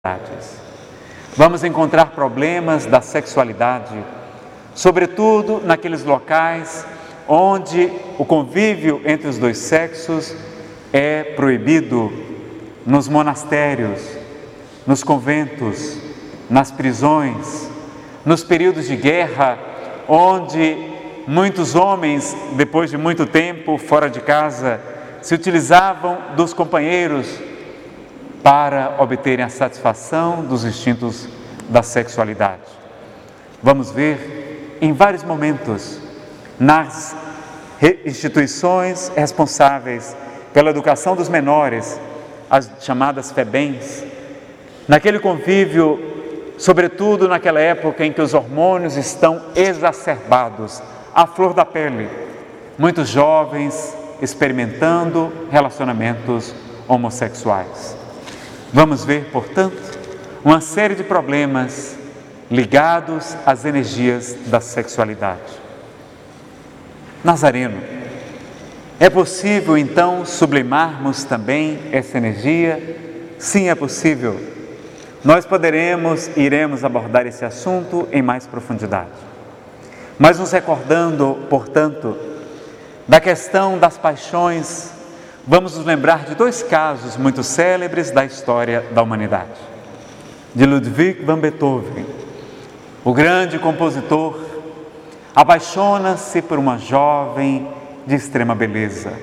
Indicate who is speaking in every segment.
Speaker 1: Vamos encontrar problemas da sexualidade, sobretudo naqueles locais onde o convívio entre os dois sexos é proibido, nos monastérios, nos conventos, nas prisões, nos períodos de guerra, onde muitos homens, depois de muito tempo fora de casa, se utilizavam dos companheiros para obterem a satisfação dos instintos da sexualidade. Vamos ver em vários momentos nas instituições responsáveis pela educação dos menores, as chamadas FEBEMs, naquele convívio, sobretudo naquela época em que os hormônios estão exacerbados, à flor da pele, muitos jovens experimentando relacionamentos homossexuais. Vamos ver, portanto, uma série de problemas ligados às energias da sexualidade. Nazareno, é possível então sublimarmos também essa energia? Sim, é possível. Nós iremos abordar esse assunto em mais profundidade. Mas nos recordando, portanto, da questão das paixões, vamos nos lembrar de dois casos muito célebres da história da humanidade. De Ludwig van Beethoven, o grande compositor, apaixona-se por uma jovem de extrema beleza.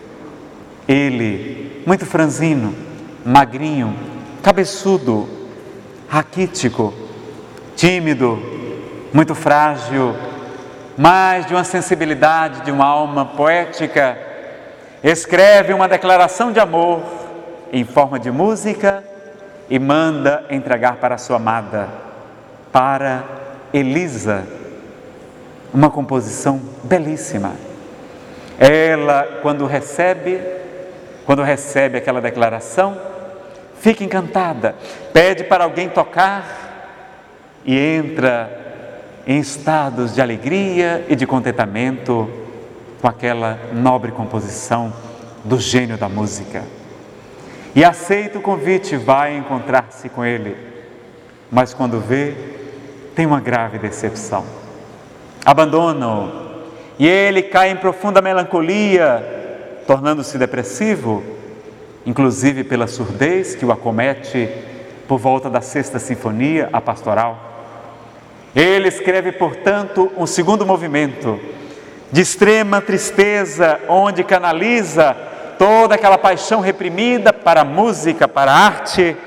Speaker 1: Ele, muito franzino, magrinho, cabeçudo, raquítico, tímido, muito frágil, mas de uma sensibilidade, de uma alma poética, escreve uma declaração de amor em forma de música e manda entregar para sua amada, para Elisa, uma composição belíssima. Ela, quando recebe aquela declaração, fica encantada, pede para alguém tocar e entra em estados de alegria e de contentamento com aquela nobre composição do gênio da música. E aceita o convite, vai encontrar-se com ele, mas quando vê, tem uma grave decepção. Abandona-o e ele cai em profunda melancolia, tornando-se depressivo, inclusive pela surdez que o acomete por volta da Sexta Sinfonia, a pastoral. Ele escreve, portanto, um segundo movimento de extrema tristeza, onde canaliza toda aquela paixão reprimida para a música, para a arte,